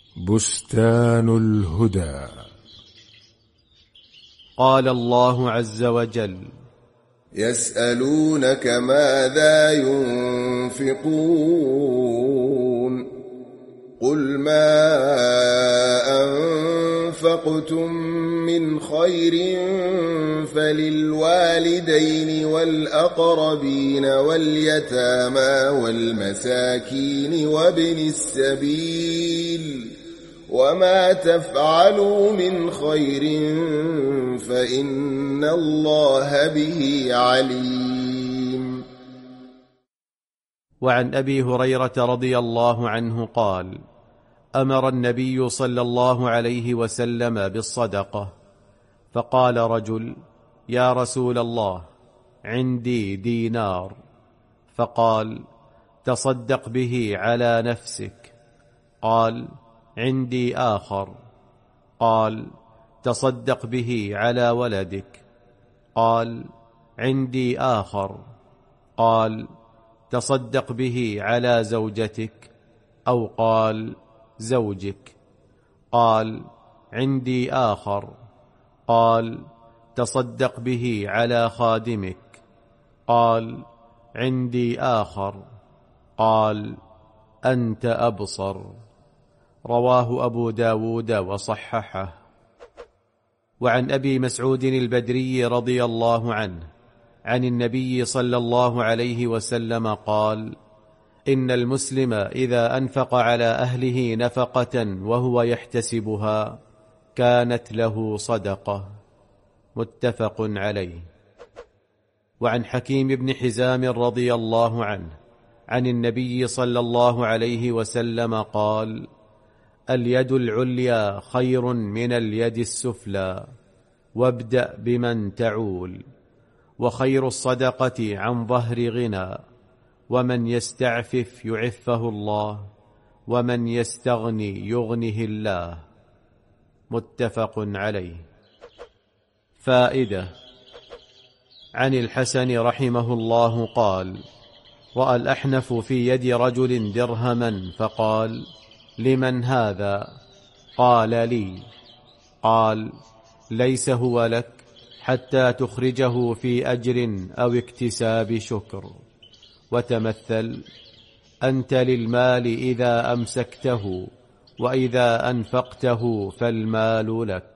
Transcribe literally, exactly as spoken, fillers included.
بستان الهدى. قال الله عز وجل: يسألونك ماذا ينفقون قل ما أنفقتم من خير فللوالدين والأقربين واليتامى والمساكين وابن السبيل وما تفعلوا من خير فإن الله به عليم. وعن أبي هريرة رضي الله عنه قال: أمر النبي صلى الله عليه وسلم بالصدقة، فقال رجل: يا رسول الله، عندي دينار. فقال: تصدق به على نفسك. قال: عندي آخر. قال: تصدق به على ولدك. قال: عندي آخر. قال: تصدق به على زوجتك، أو قال زوجك. قال: عندي آخر. قال: تصدق به على خادمك. قال: عندي آخر. قال: أنت أبصر. رواه أبو داود وصححه. وعن أبي مسعود البدري رضي الله عنه عن النبي صلى الله عليه وسلم قال: إن المسلم إذا أنفق على أهله نفقة وهو يحتسبها كانت له صدقة. متفق عليه. وعن حكيم بن حزام رضي الله عنه عن النبي صلى الله عليه وسلم قال: اليد العليا خير من اليد السفلى، وابدأ بمن تعول. وخير الصدقة عن ظهر غنى، ومن يستعفف يعفه الله، ومن يستغني يغنه الله. متفق عليه. فائدة. عن الحسن رحمه الله قال: رأى الأحنف في يد رجل درهما فقال: لمن هذا؟ قال: لي. قال: ليس هو لك حتى تخرجه في أجر أو اكتساب شكر. وتمثل: أنت للمال إذا أمسكته، وإذا أنفقته فالمال لك.